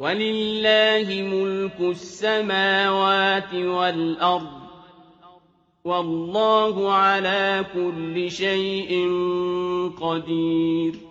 وَلِلَّهِ مُلْكُ السَّمَاوَاتِ وَالْأَرْضِ ۚ وَاللَّهُ عَلَىٰ كُلِّ شَيْءٍ قَدِيرٌ